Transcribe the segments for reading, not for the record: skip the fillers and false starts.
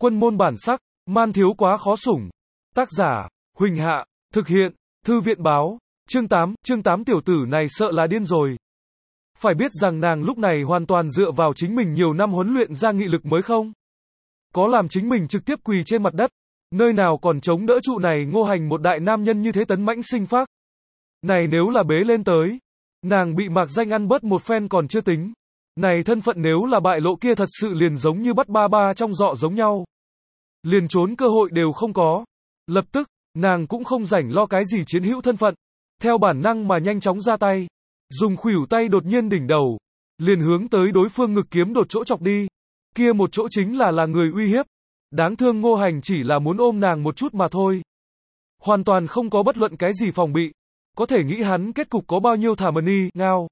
Quân môn bản sắc, man thiếu quá khó sủng. Tác giả, Huỳnh Hạ, thực hiện, Thư viện báo, chương 8 tiểu tử này sợ là điên rồi. Phải biết rằng nàng lúc này hoàn toàn dựa vào chính mình nhiều năm huấn luyện ra nghị lực mới không? Có làm chính mình trực tiếp quỳ trên mặt đất, nơi nào còn chống đỡ trụ này Ngô Hành một đại nam nhân như thế tấn mãnh sinh phác. Này nếu là bế lên tới, nàng bị mạc danh ăn bớt một phen còn chưa tính. Này thân phận nếu là bại lộ kia thật sự liền giống như bắt ba ba trong giọ giống nhau. Liền trốn cơ hội đều không có. Lập tức, nàng cũng không rảnh lo cái gì chiến hữu thân phận. Theo bản năng mà nhanh chóng ra tay. Dùng khuỷu tay đột nhiên đỉnh đầu. Liền hướng tới đối phương ngực kiếm đột chỗ chọc đi. Kia một chỗ chính là người uy hiếp. Đáng thương Ngô Hành chỉ là muốn ôm nàng một chút mà thôi. Hoàn toàn không có bất luận cái gì phòng bị. Có thể nghĩ hắn kết cục có bao nhiêu thảm ngao.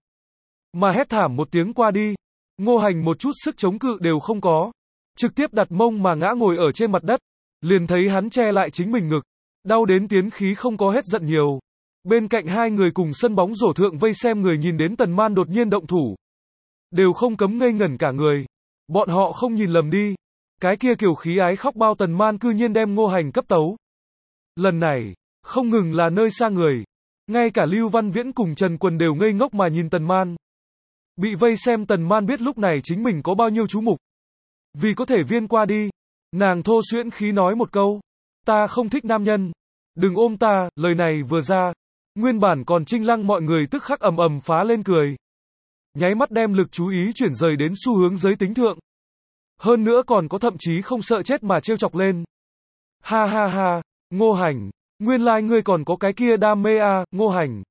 Mà hét thảm một tiếng qua đi. Ngô Hành một chút sức chống cự đều không có. Trực tiếp đặt mông mà ngã ngồi ở trên mặt đất. Liền thấy hắn che lại chính mình ngực. Đau đến tiến khí không có hết giận nhiều. Bên cạnh hai người cùng sân bóng rổ thượng vây xem người nhìn đến Tần Man đột nhiên động thủ. Đều không cấm ngây ngẩn cả người. Bọn họ không nhìn lầm đi. Cái kia kiểu khí ái khóc bao Tần Man cư nhiên đem Ngô Hành cấp tấu. Lần này, không ngừng là nơi xa người. Ngay cả Lưu Văn Viễn cùng Trần Quần đều ngây ngốc mà nhìn Tần Man. Bị vây xem Tần Man biết lúc này chính mình có bao nhiêu chú mục. Vì có thể viên qua đi. Nàng thô xuyễn khí nói một câu. Ta không thích nam nhân. Đừng ôm ta, lời này vừa ra. Nguyên bản còn trinh lăng mọi người tức khắc ầm ầm phá lên cười. Nháy mắt đem lực chú ý chuyển rời đến xu hướng giới tính thượng. Hơn nữa còn có thậm chí không sợ chết mà trêu chọc lên. Ha ha ha, Ngô Hành, nguyên lai ngươi còn có cái kia đam mê à, Ngô Hành.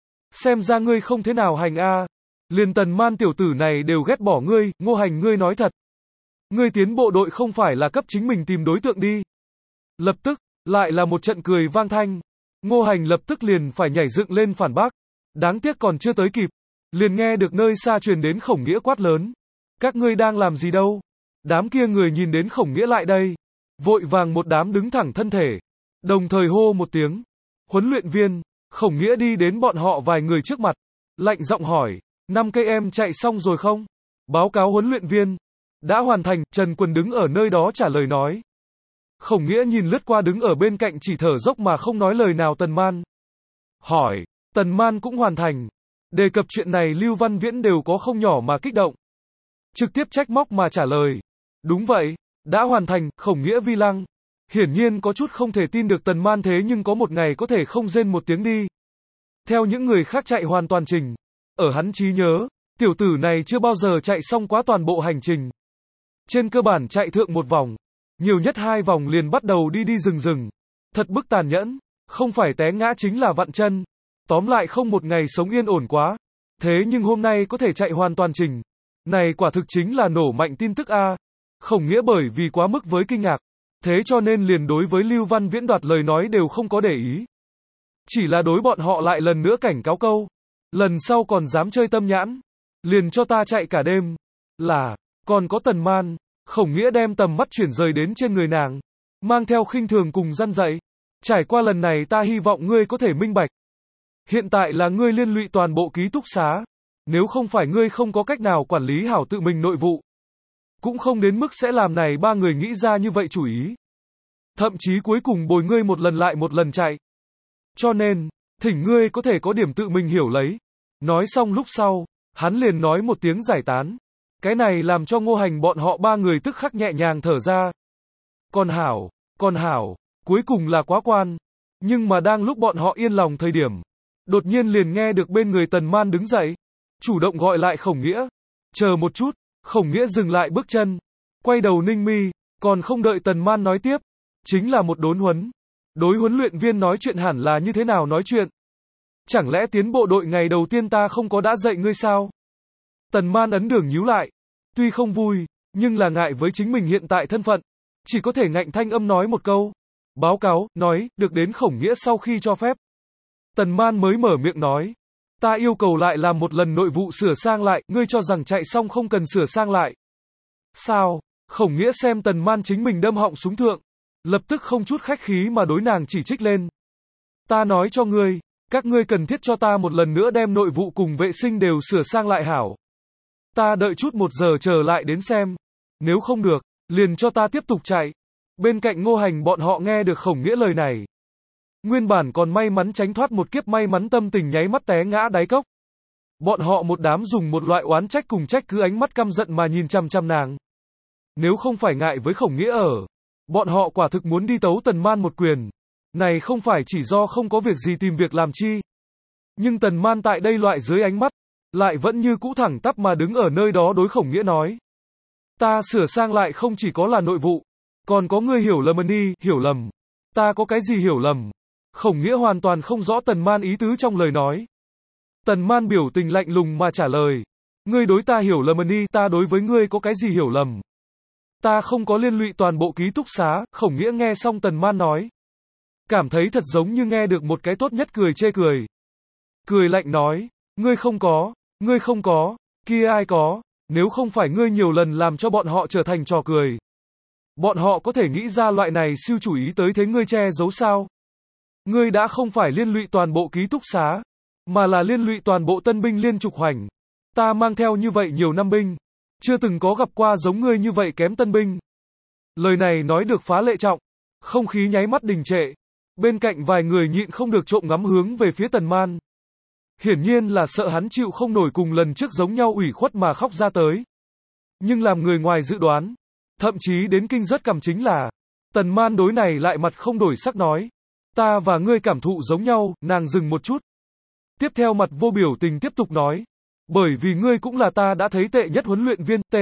Xem ra ngươi không thế nào hành à. Liền Tần Man tiểu tử này đều ghét bỏ ngươi, Ngô Hành ngươi nói thật. Ngươi tiến bộ đội không phải là cấp chính mình tìm đối tượng đi. Lập tức, lại là một trận cười vang thanh. Ngô Hành lập tức liền phải nhảy dựng lên phản bác. Đáng tiếc còn chưa tới kịp. Liền nghe được nơi xa truyền đến Khổng Nghĩa quát lớn. Các ngươi đang làm gì đâu? Đám kia người nhìn đến Khổng Nghĩa lại đây. Vội vàng một đám đứng thẳng thân thể. Đồng thời hô một tiếng. Huấn luyện viên, Khổng Nghĩa đi đến bọn họ vài người trước mặt. Lạnh giọng hỏi, 5 cây em chạy xong rồi không? Báo cáo huấn luyện viên. Đã hoàn thành, Trần Quần đứng ở nơi đó trả lời nói. Khổng Nghĩa nhìn lướt qua đứng ở bên cạnh chỉ thở dốc mà không nói lời nào Tần Man. Hỏi, Tần Man cũng hoàn thành. Đề cập chuyện này Lưu Văn Viễn đều có không nhỏ mà kích động. Trực tiếp trách móc mà trả lời. Đúng vậy, đã hoàn thành, Khổng Nghĩa vi lăng. Hiển nhiên có chút không thể tin được Tần Man thế nhưng có một ngày có thể không rên một tiếng đi. Theo những người khác chạy hoàn toàn trình. Ở hắn trí nhớ, tiểu tử này chưa bao giờ chạy xong quá toàn bộ hành trình. Trên cơ bản chạy thượng một vòng. Nhiều nhất 2 vòng liền bắt đầu đi rừng. Thật bức tàn nhẫn. Không phải té ngã chính là vặn chân. Tóm lại không một ngày sống yên ổn quá. Thế nhưng hôm nay có thể chạy hoàn toàn trình. Này quả thực chính là nổ mạnh tin tức a. Khổng Nghĩa bởi vì quá mức với kinh ngạc. Thế cho nên liền đối với Lưu Văn Viễn đoạt lời nói đều không có để ý. Chỉ là đối bọn họ lại lần nữa cảnh cáo câu. Lần sau còn dám chơi tâm nhãn. Liền cho ta chạy cả đêm. Là, còn có Tần Man. Khổng Nghĩa đem tầm mắt chuyển rời đến trên người nàng. Mang theo khinh thường cùng răn dạy. Trải qua lần này ta hy vọng ngươi có thể minh bạch. Hiện tại là ngươi liên lụy toàn bộ ký túc xá. Nếu không phải ngươi không có cách nào quản lý hảo tự mình nội vụ. Cũng không đến mức sẽ làm này 3 người nghĩ ra như vậy chủ ý. Thậm chí cuối cùng bồi ngươi một lần lại một lần chạy. Cho nên, thỉnh ngươi có thể có điểm tự mình hiểu lấy. Nói xong lúc sau, hắn liền nói một tiếng giải tán. Cái này làm cho Ngô Hành bọn họ 3 người tức khắc nhẹ nhàng thở ra. Còn hảo, cuối cùng là quá quan. Nhưng mà đang lúc bọn họ yên lòng thời điểm. Đột nhiên liền nghe được bên người Tần Man đứng dậy. Chủ động gọi lại Khổng Nghĩa. Chờ một chút, Khổng Nghĩa dừng lại bước chân. Quay đầu ninh mi, còn không đợi Tần Man nói tiếp. Chính là một đốn huấn. Đối huấn luyện viên nói chuyện hẳn là như thế nào nói chuyện. Chẳng lẽ tiến bộ đội ngày đầu tiên ta không có đã dạy ngươi sao? Tần Man ấn đường nhíu lại. Tuy không vui, nhưng là ngại với chính mình hiện tại thân phận. Chỉ có thể ngạnh thanh âm nói một câu. Báo cáo, nói, được đến Khổng Nghĩa sau khi cho phép. Tần Man mới mở miệng nói. Ta yêu cầu lại làm một lần nội vụ sửa sang lại, ngươi cho rằng chạy xong không cần sửa sang lại. Sao? Khổng Nghĩa xem Tần Man chính mình đâm họng súng thượng. Lập tức không chút khách khí mà đối nàng chỉ trích lên. Ta nói cho ngươi, các ngươi cần thiết cho ta một lần nữa đem nội vụ cùng vệ sinh đều sửa sang lại hảo. Ta đợi chút 1 giờ trở lại đến xem. Nếu không được, liền cho ta tiếp tục chạy. Bên cạnh Ngô Hành bọn họ nghe được Khổng Nghĩa lời này. Nguyên bản còn may mắn tránh thoát một kiếp may mắn tâm tình nháy mắt té ngã đáy cốc. Bọn họ một đám dùng một loại oán trách cùng trách cứ ánh mắt căm giận mà nhìn chằm chằm nàng. Nếu không phải ngại với Khổng Nghĩa ở, bọn họ quả thực muốn đi tấu Tần Man một quyền. Này không phải chỉ do không có việc gì tìm việc làm chi. Nhưng Tần Man tại đây loại dưới ánh mắt, lại vẫn như cũ thẳng tắp mà đứng ở nơi đó đối Khổng Nghĩa nói. Ta sửa sang lại không chỉ có là nội vụ, còn có ngươi hiểu lầm đi, hiểu lầm. Ta có cái gì hiểu lầm? Khổng Nghĩa hoàn toàn không rõ Tần Man ý tứ trong lời nói. Tần Man biểu tình lạnh lùng mà trả lời. Ngươi đối ta hiểu lầm đi, ta đối với ngươi có cái gì hiểu lầm? Ta không có liên lụy toàn bộ ký túc xá. Khổng Nghĩa nghe xong Tần Man nói, cảm thấy thật giống như nghe được một cái tốt nhất cười chê cười. Cười lạnh nói, ngươi không có, kia ai có, nếu không phải ngươi nhiều lần làm cho bọn họ trở thành trò cười. Bọn họ có thể nghĩ ra loại này siêu chủ ý tới thế ngươi che giấu sao? Ngươi đã không phải liên lụy toàn bộ ký túc xá, mà là liên lụy toàn bộ tân binh liên trục hoành. Ta mang theo như vậy nhiều năm binh, chưa từng có gặp qua giống ngươi như vậy kém tân binh. Lời này nói được phá lệ trọng, không khí nháy mắt đình trệ. Bên cạnh vài người nhịn không được trộm ngắm hướng về phía Tần Man. Hiển nhiên là sợ hắn chịu không nổi cùng lần trước giống nhau ủy khuất mà khóc ra tới. Nhưng làm người ngoài dự đoán, thậm chí đến kinh rất cảm chính là, Tần Man đối này lại mặt không đổi sắc nói. Ta và ngươi cảm thụ giống nhau. Nàng dừng một chút. Tiếp theo mặt vô biểu tình tiếp tục nói. Bởi vì ngươi cũng là ta đã thấy tệ nhất huấn luyện viên, T.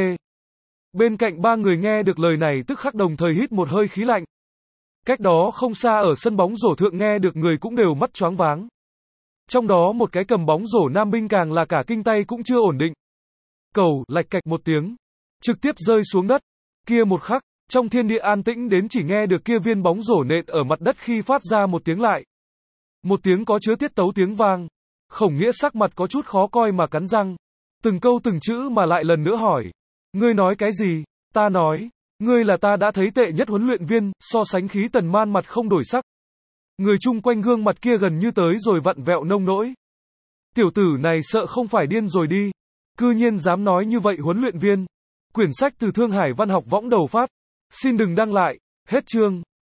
Bên cạnh ba người nghe được lời này tức khắc đồng thời hít một hơi khí lạnh. Cách đó không xa ở sân bóng rổ thượng nghe được người cũng đều mắt choáng váng. Trong đó một cái cầm bóng rổ nam binh càng là cả kinh tay cũng chưa ổn định. Cầu, lạch cạch một tiếng, trực tiếp rơi xuống đất. Kia một khắc, trong thiên địa an tĩnh đến chỉ nghe được kia viên bóng rổ nện ở mặt đất khi phát ra một tiếng lại. Một tiếng có chứa tiết tấu tiếng vang. Khổng Nghĩa sắc mặt có chút khó coi mà cắn răng. Từng câu từng chữ mà lại lần nữa hỏi. Ngươi nói cái gì? Ta nói. Ngươi là ta đã thấy tệ nhất huấn luyện viên. So sánh khí Tần Man mặt không đổi sắc. Người chung quanh gương mặt kia gần như tới rồi vặn vẹo nông nỗi. Tiểu tử này sợ không phải điên rồi đi. Cư nhiên dám nói như vậy huấn luyện viên. Quyển sách từ Thương Hải Văn học võng đầu phát. Xin đừng đăng lại. Hết chương.